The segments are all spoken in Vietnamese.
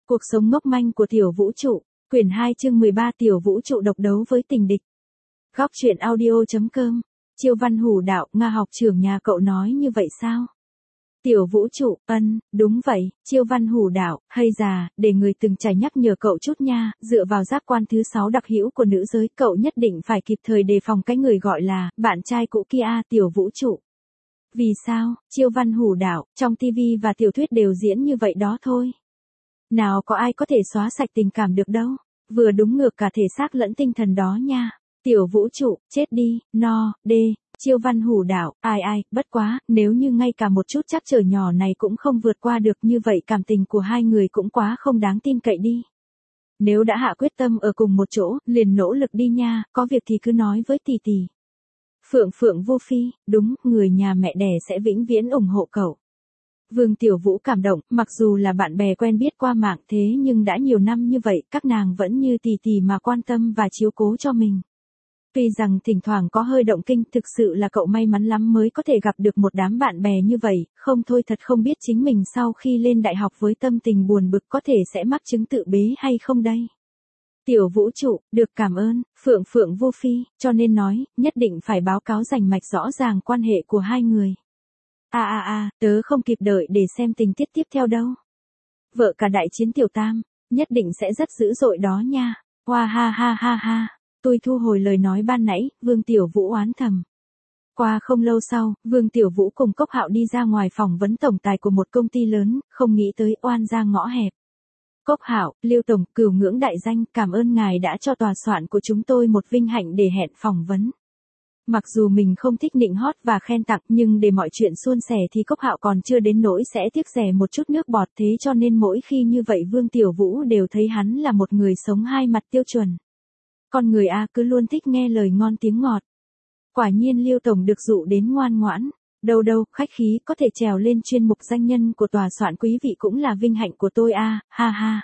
Cuộc sống ngốc manh của Tiểu Vũ Trụ, quyển 2 chương 13 Tiểu Vũ Trụ độc đấu với tình địch. Góc truyện audio.com. Chiêu Văn Hủ đạo, Nga học trưởng nhà cậu nói như vậy sao? Tiểu Vũ Trụ, đúng vậy, Chiêu Văn Hủ đạo, hay già, để người từng trải nhắc nhở cậu chút nha, dựa vào giác quan thứ 6 đặc hữu của nữ giới, cậu nhất định phải kịp thời đề phòng cái người gọi là bạn trai cũ kia. Tiểu Vũ Trụ. Vì sao? Chiêu Văn Hủ đạo, trong TV và tiểu thuyết đều diễn như vậy đó thôi. Nào có ai có thể xóa sạch tình cảm được đâu, vừa đúng ngược cả thể xác lẫn tinh thần đó nha. Tiểu Vũ Trụ, chết đi, Chiêu Văn Hủ đạo, bất quá, nếu như ngay cả một chút trắc trở nhỏ này cũng không vượt qua được như vậy cảm tình của hai người cũng quá không đáng tin cậy đi. Nếu đã hạ quyết tâm ở cùng một chỗ, liền nỗ lực đi nha, có việc thì cứ nói với tỷ tỷ. Phượng Vô Phi, đúng, người nhà mẹ đẻ sẽ vĩnh viễn ủng hộ cậu. Vương Tiểu Vũ cảm động, mặc dù là bạn bè quen biết qua mạng thế nhưng đã nhiều năm như vậy, các nàng vẫn như tỷ tỷ mà quan tâm và chiếu cố cho mình. Tuy rằng thỉnh thoảng có hơi động kinh, thực sự là cậu may mắn lắm mới có thể gặp được một đám bạn bè như vậy, không thôi thật không biết chính mình sau khi lên đại học với tâm tình buồn bực có thể sẽ mắc chứng tự bế hay không đây. Tiểu Vũ Trụ, được cảm ơn, Phượng Vô Phi, cho nên nói, nhất định phải báo cáo rành mạch rõ ràng quan hệ của hai người. Tớ không kịp đợi để xem tình tiết tiếp theo đâu. Vợ cả đại chiến tiểu tam, nhất định sẽ rất dữ dội đó nha. Hoa ha. Tôi thu hồi lời nói ban nãy, Vương Tiểu Vũ oán thầm. Qua không lâu sau, Vương Tiểu Vũ cùng Cốc Hạo đi ra ngoài phỏng vấn tổng tài của một công ty lớn, không nghĩ tới oan ra ngõ hẹp. Cốc Hạo, Liêu Tổng, cửu ngưỡng đại danh, cảm ơn ngài đã cho tòa soạn của chúng tôi một vinh hạnh để hẹn phỏng vấn. Mặc dù mình không thích nịnh hót và khen tặng nhưng để mọi chuyện suôn sẻ thì Cốc Hạo còn chưa đến nỗi sẽ tiếc rẻ một chút nước bọt, thế cho nên mỗi khi như vậy Vương Tiểu Vũ đều thấy hắn là một người sống hai mặt tiêu chuẩn. Con người cứ luôn thích nghe lời ngon tiếng ngọt. Quả nhiên Liêu Tổng được dụ đến ngoan ngoãn. Đâu, khách khí, có thể trèo lên chuyên mục danh nhân của tòa soạn quý vị cũng là vinh hạnh của tôi ha.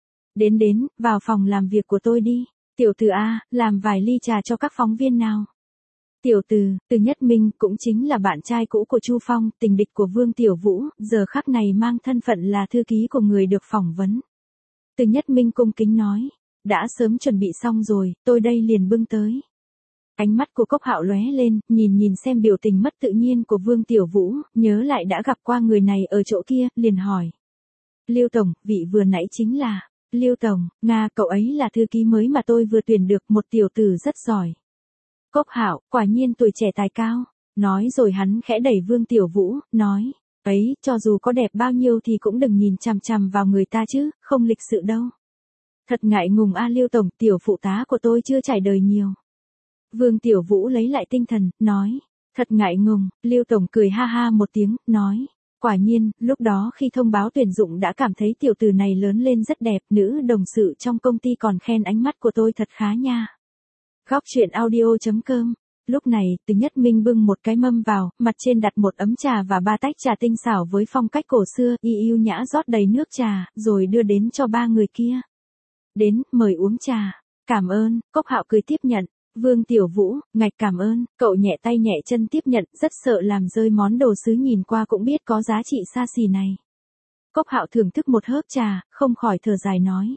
Đến, vào phòng làm việc của tôi đi. Tiểu Từ làm vài ly trà cho các phóng viên nào. Tiểu Từ Nhất Minh, cũng chính là bạn trai cũ của Chu Phong, tình địch của Vương Tiểu Vũ, giờ khắc này mang thân phận là thư ký của người được phỏng vấn. Từ Nhất Minh cung kính nói, đã sớm chuẩn bị xong rồi, tôi đây liền bưng tới. Ánh mắt của Cốc Hạo lóe lên, nhìn xem biểu tình mất tự nhiên của Vương Tiểu Vũ, nhớ lại đã gặp qua người này ở chỗ kia, liền hỏi. Liêu Tổng, vị vừa nãy chính là, Liêu Tổng, cậu ấy là thư ký mới mà tôi vừa tuyển được, một tiểu tử rất giỏi. Cốc Hạo, quả nhiên tuổi trẻ tài cao, nói rồi hắn khẽ đẩy Vương Tiểu Vũ, nói, ấy, cho dù có đẹp bao nhiêu thì cũng đừng nhìn chằm chằm vào người ta chứ, không lịch sự đâu. Thật ngại ngùng Liêu Tổng, tiểu phụ tá của tôi chưa trải đời nhiều. Vương Tiểu Vũ lấy lại tinh thần, nói, thật ngại ngùng, Liêu Tổng cười ha một tiếng, nói, quả nhiên, lúc đó khi thông báo tuyển dụng đã cảm thấy tiểu tử này lớn lên rất đẹp, nữ đồng sự trong công ty còn khen ánh mắt của tôi thật khá nha. Góc truyện audio.com. Lúc này, Từ Nhất Minh bưng một cái mâm vào, mặt trên đặt một ấm trà và 3 tách trà tinh xảo với phong cách cổ xưa, yêu nhã rót đầy nước trà, rồi đưa đến cho 3 người kia. Đến, mời uống trà. Cảm ơn, Cốc Hạo cười tiếp nhận. Vương Tiểu Vũ, ngạch cảm ơn, cậu nhẹ tay nhẹ chân tiếp nhận, rất sợ làm rơi món đồ sứ nhìn qua cũng biết có giá trị xa xỉ này. Cốc Hạo thưởng thức một hớp trà, không khỏi thở dài nói.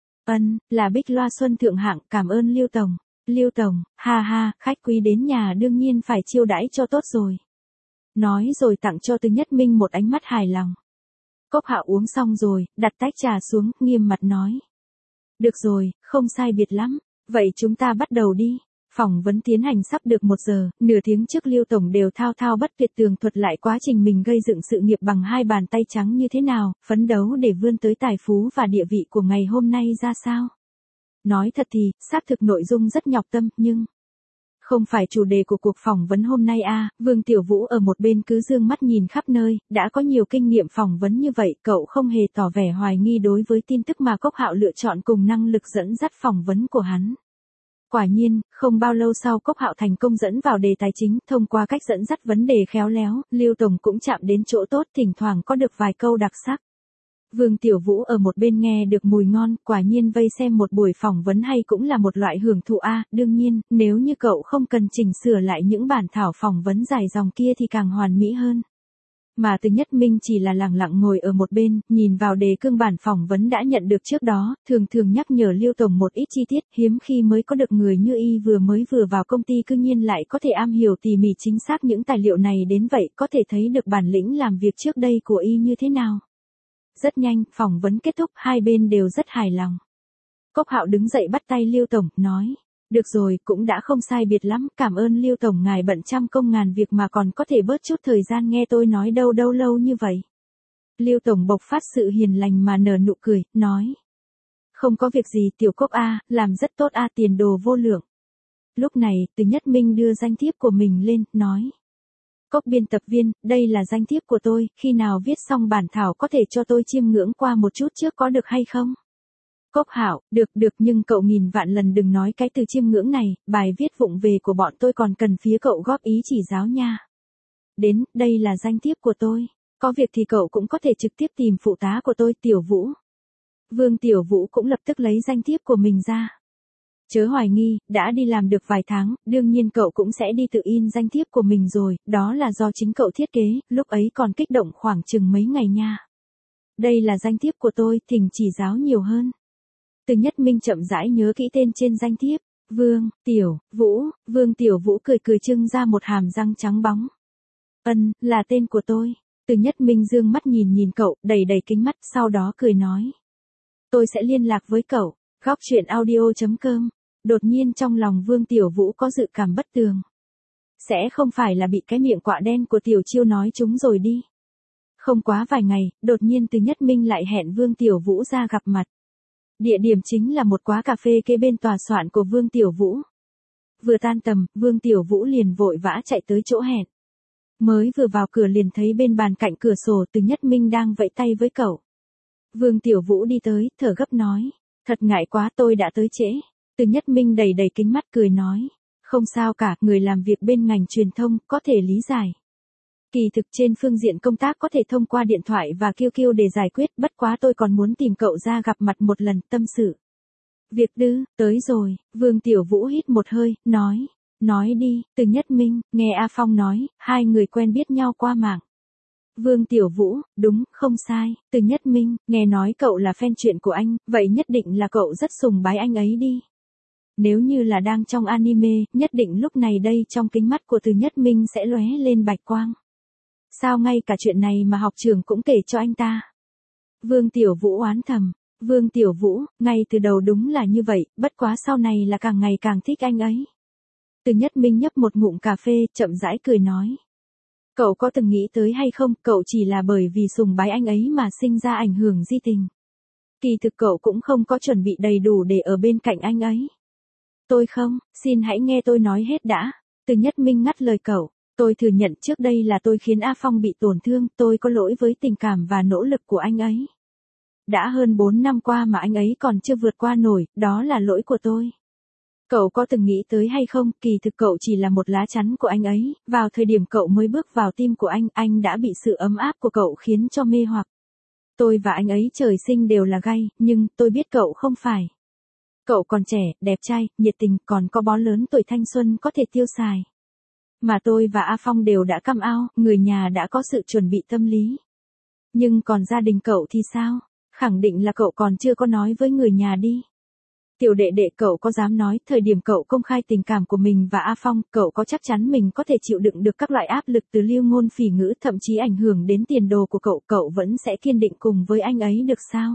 Là bích loa xuân thượng hạng, cảm ơn Liêu Tổng. Liêu Tổng, ha, khách quý đến nhà đương nhiên phải chiêu đãi cho tốt rồi. Nói rồi tặng cho Từ Nhất Minh một ánh mắt hài lòng. Cốc Hạo uống xong rồi, đặt tách trà xuống, nghiêm mặt nói. Được rồi, không sai biệt lắm, vậy chúng ta bắt đầu đi. Phỏng vấn tiến hành sắp được 1 giờ, nửa tiếng trước Liêu Tổng đều thao bất tuyệt tường thuật lại quá trình mình gây dựng sự nghiệp bằng 2 bàn tay trắng như thế nào, phấn đấu để vươn tới tài phú và địa vị của ngày hôm nay ra sao. Nói thật thì, xác thực nội dung rất nhọc tâm, nhưng không phải chủ đề của cuộc phỏng vấn hôm nay Vương Tiểu Vũ ở một bên cứ dương mắt nhìn khắp nơi, đã có nhiều kinh nghiệm phỏng vấn như vậy, cậu không hề tỏ vẻ hoài nghi đối với tin tức mà Cốc Hạo lựa chọn cùng năng lực dẫn dắt phỏng vấn của hắn. Quả nhiên, không bao lâu sau Cốc Hạo thành công dẫn vào đề tài chính, thông qua cách dẫn dắt vấn đề khéo léo, Liêu Tổng cũng chạm đến chỗ tốt, thỉnh thoảng có được vài câu đặc sắc. Vương Tiểu Vũ ở một bên nghe được mùi ngon, quả nhiên vây xem một buổi phỏng vấn hay cũng là một loại hưởng thụ đương nhiên, nếu như cậu không cần chỉnh sửa lại những bản thảo phỏng vấn dài dòng kia thì càng hoàn mỹ hơn. Mà Từ Nhất Minh chỉ là lặng lặng ngồi ở một bên, nhìn vào đề cương bản phỏng vấn đã nhận được trước đó, thường thường nhắc nhở Lưu Tổng một ít chi tiết, hiếm khi mới có được người như y vừa vào công ty cư nhiên lại có thể am hiểu tỉ mỉ chính xác những tài liệu này đến vậy, có thể thấy được bản lĩnh làm việc trước đây của y như thế nào. Rất nhanh, phỏng vấn kết thúc, hai bên đều rất hài lòng. Cốc Hạo đứng dậy bắt tay Lưu Tổng, nói. Được rồi, cũng đã không sai biệt lắm, cảm ơn Lưu Tổng ngài bận trăm công ngàn việc mà còn có thể bớt chút thời gian nghe tôi nói đâu lâu như vậy. Lưu Tổng bộc phát sự hiền lành mà nở nụ cười, nói. Không có việc gì Tiểu Cốc a, làm rất tốt a, tiền đồ vô lượng. Lúc này, Từ Nhất Minh đưa danh thiếp của mình lên, nói. Cốc biên tập viên, đây là danh thiếp của tôi, khi nào viết xong bản thảo có thể cho tôi chiêm ngưỡng qua một chút trước có được hay không? Cốc Hạo, được nhưng cậu nghìn vạn lần đừng nói cái từ chiêm ngưỡng này, bài viết vụng về của bọn tôi còn cần phía cậu góp ý chỉ giáo nha. Đến, đây là danh thiếp của tôi, có việc thì cậu cũng có thể trực tiếp tìm phụ tá của tôi Tiểu Vũ. Vương Tiểu Vũ cũng lập tức lấy danh thiếp của mình ra. Chớ hoài nghi, đã đi làm được vài tháng, đương nhiên cậu cũng sẽ đi tự in danh thiếp của mình rồi, đó là do chính cậu thiết kế, lúc ấy còn kích động khoảng chừng mấy ngày nha. Đây là danh thiếp của tôi, thỉnh chỉ giáo nhiều hơn. Từ Nhất Minh chậm rãi nhớ kỹ tên trên danh thiếp, Vương Tiểu Vũ cười trưng ra một hàm răng trắng bóng. Là tên của tôi. Từ Nhất Minh dương mắt nhìn cậu, đầy kính mắt, sau đó cười nói. Tôi sẽ liên lạc với cậu. Góc truyện audio.com. Đột nhiên trong lòng Vương Tiểu Vũ có dự cảm bất tường. Sẽ không phải là bị cái miệng quạ đen của Tiểu Chiêu nói chúng rồi đi. Không quá vài ngày, đột nhiên Từ Nhất Minh lại hẹn Vương Tiểu Vũ ra gặp mặt. Địa điểm chính là một quán cà phê kế bên tòa soạn của Vương Tiểu Vũ. Vừa tan tầm, Vương Tiểu Vũ liền vội vã chạy tới chỗ hẹn. Mới vừa vào cửa liền thấy bên bàn cạnh cửa sổ Từ Nhất Minh đang vẫy tay với cậu. Vương Tiểu Vũ đi tới, thở gấp nói. Thật ngại quá tôi đã tới trễ. Từ Nhất Minh đầy kính mắt cười nói. Không sao cả, người làm việc bên ngành truyền thông, có thể lý giải. Kỳ thực trên phương diện công tác có thể thông qua điện thoại và QQ để giải quyết, bất quá tôi còn muốn tìm cậu ra gặp mặt một lần, tâm sự. Việc tới rồi, Vương Tiểu Vũ hít một hơi, nói đi, Từ Nhất Minh, nghe A Phong nói, hai người quen biết nhau qua mạng. Vương Tiểu Vũ, đúng, không sai, Từ Nhất Minh, nghe nói cậu là fan truyện của anh, vậy nhất định là cậu rất sùng bái anh ấy đi. Nếu như là đang trong anime, nhất định lúc này đây trong kính mắt của Từ Nhất Minh sẽ lóe lên bạch quang. Sao ngay cả chuyện này mà học trưởng cũng kể cho anh ta? Vương Tiểu Vũ oán thầm. Vương Tiểu Vũ, ngay từ đầu đúng là như vậy, bất quá sau này là càng ngày càng thích anh ấy. Từ Nhất Minh nhấp một ngụm cà phê, chậm rãi cười nói. Cậu có từng nghĩ tới hay không, cậu chỉ là bởi vì sùng bái anh ấy mà sinh ra ảnh hưởng di tình. Kỳ thực cậu cũng không có chuẩn bị đầy đủ để ở bên cạnh anh ấy. Tôi không, xin hãy nghe tôi nói hết đã. Từ Nhất Minh ngắt lời cậu. Tôi thừa nhận trước đây là tôi khiến A Phong bị tổn thương, tôi có lỗi với tình cảm và nỗ lực của anh ấy. Đã hơn 4 năm qua mà anh ấy còn chưa vượt qua nổi, đó là lỗi của tôi. Cậu có từng nghĩ tới hay không, kỳ thực cậu chỉ là một lá chắn của anh ấy, vào thời điểm cậu mới bước vào tim của anh đã bị sự ấm áp của cậu khiến cho mê hoặc. Tôi và anh ấy trời sinh đều là gay, nhưng tôi biết cậu không phải. Cậu còn trẻ, đẹp trai, nhiệt tình, còn có bó lớn tuổi thanh xuân có thể tiêu xài. Mà tôi và A Phong đều đã cam ao, người nhà đã có sự chuẩn bị tâm lý. Nhưng còn gia đình cậu thì sao? Khẳng định là cậu còn chưa có nói với người nhà đi. Tiểu đệ đệ cậu có dám nói, thời điểm cậu công khai tình cảm của mình và A Phong, cậu có chắc chắn mình có thể chịu đựng được các loại áp lực từ lưu ngôn phỉ ngữ thậm chí ảnh hưởng đến tiền đồ của cậu vẫn sẽ kiên định cùng với anh ấy được sao?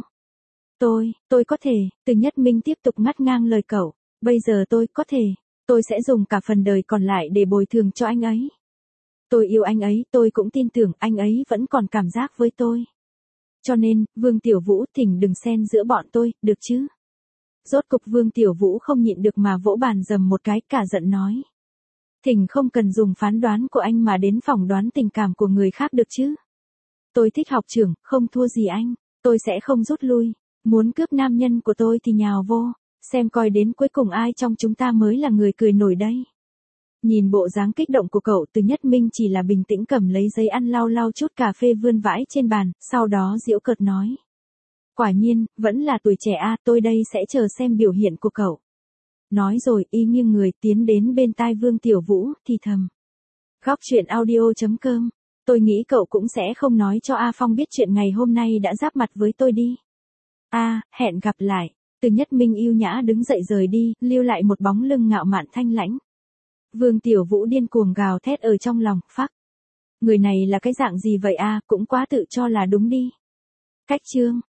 Tôi có thể, Từ Nhất Minh tiếp tục ngắt ngang lời cậu, bây giờ tôi có thể. Tôi sẽ dùng cả phần đời còn lại để bồi thường cho anh ấy. Tôi yêu anh ấy, tôi cũng tin tưởng anh ấy vẫn còn cảm giác với tôi. Cho nên, Vương Tiểu Vũ thỉnh đừng xen giữa bọn tôi, được chứ? Rốt cục Vương Tiểu Vũ không nhịn được mà vỗ bàn dầm một cái, cả giận nói. Thỉnh không cần dùng phán đoán của anh mà đến phỏng đoán tình cảm của người khác được chứ? Tôi thích học trưởng, không thua gì anh, tôi sẽ không rút lui. Muốn cướp nam nhân của tôi thì nhào vô. Xem coi đến cuối cùng ai trong chúng ta mới là người cười nổi đây. Nhìn bộ dáng kích động của cậu, Từ Nhất Minh chỉ là bình tĩnh cầm lấy giấy ăn lau chút cà phê vươn vãi trên bàn, sau đó giễu cợt nói. Quả nhiên, vẫn là tuổi trẻ a, tôi đây sẽ chờ xem biểu hiện của cậu. Nói rồi y nghiêng người tiến đến bên tai Vương Tiểu Vũ, thì thầm. Góc truyện audio.com Tôi nghĩ cậu cũng sẽ không nói cho A Phong biết chuyện ngày hôm nay đã giáp mặt với tôi đi. Hẹn gặp lại. Từ Nhất Minh yêu nhã đứng dậy rời đi, lưu lại một bóng lưng ngạo mạn thanh lãnh. Vương Tiểu Vũ điên cuồng gào thét ở trong lòng, phắc. Người này là cái dạng gì vậy cũng quá tự cho là đúng đi. Cách chương.